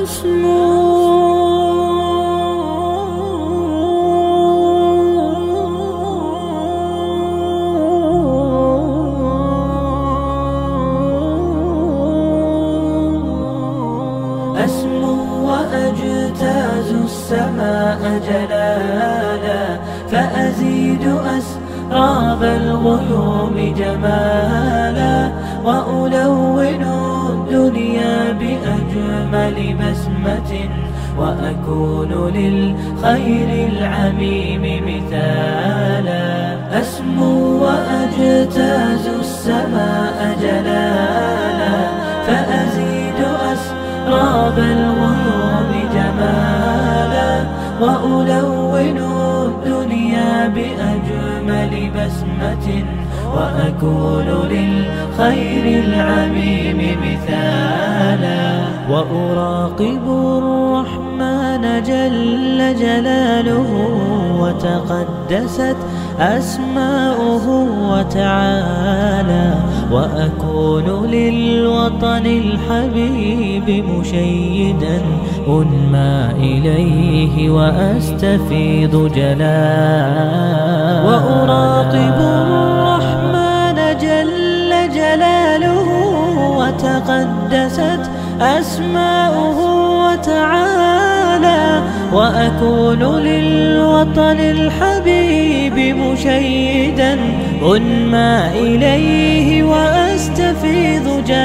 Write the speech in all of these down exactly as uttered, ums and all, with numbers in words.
أسمو وأجتاز السماء جلالا، فأزيد أسراب الغيوم جمالا، وألون الدنيا بأجمل بسمة، وأكون للخير العميم مثالا. أسمو وأجتاز السماء جلالا، فأزيد أسراب الغيوم جمالا، وألون الدنيا بأجمل بسمة، وأكون للخير العميم مثالا. وأراقب الرحمن جل جلاله، وتقدست أسماؤه وتعالى، وأكون للوطن الحبيب مشيدا أنمى إليه وأستفيض جلالا. وأراقب الرحمن جل جلاله، وتقدست أسماؤه وتعالى، وأكون للوطن الحبيب مشيدا أنمى إليه وأستفيض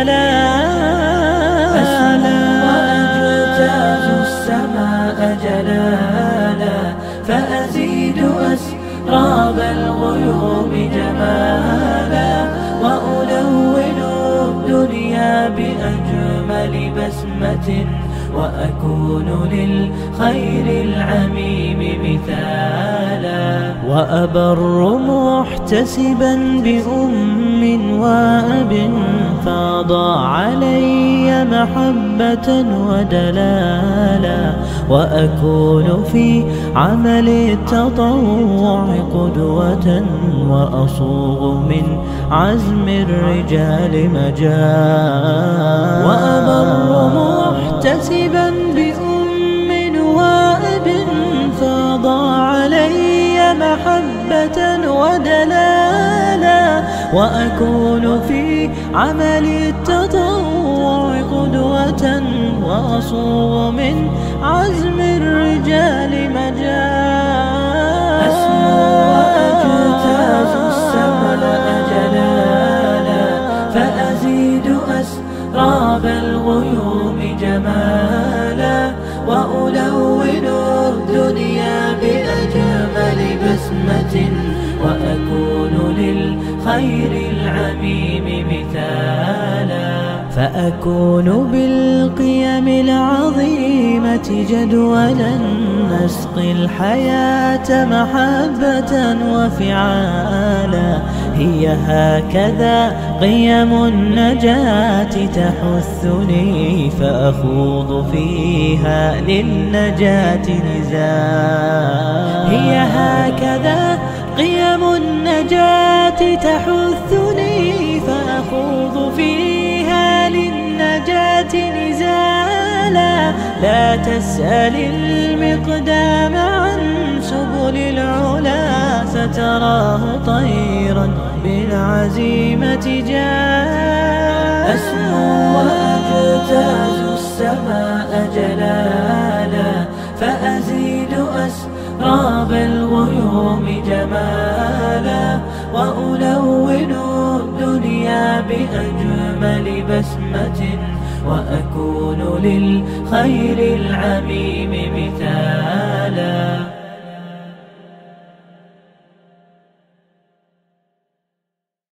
جلالا. أسمو وأجتاز السماء جلالا، فأزيد أسراب الغيوم جمالا، وألون الدنيا بأجمل بسمة، وأكون للخير العميم مثالا. وأبر محتسبا بأم وأب، فاض علي محبة ودلالا، وأكون في عمل التطوع قدوة، وأصوغ من عزم الرجال مجالا. وأبر محتسبا بأم وأب، فاض علي محبة ودلالا، وأكون في عمل التطوع قدوة، وأصوغ من عزم الرجال مجالا. أسمو وأجتاز السماء جلالا، فأزيد أسراب الغيوم جمالا، وألون الدنيا بأجمل بسمة، وأكون للخير العميم مثالا. فأكون بالقيم العظيمة جدولا، نسقي الحياة محبة وفعالا. هي هكذا قيم النجاة تحثني، فأخوض فيها للنجاة نزالا. هي هكذا قيم النجاة تحثني، فأخوض فيها للنجاة نزالا. لا تسأل المقدام عن سبل العلا، ستراه طيرا بالعزيمة جاء. أسمو وأجتاز السماء جلالا، فأزيد أسراب الغيوم جمالا، وألون الدنيا بأجمل بسمة، وأكون للخير العميم مثالا.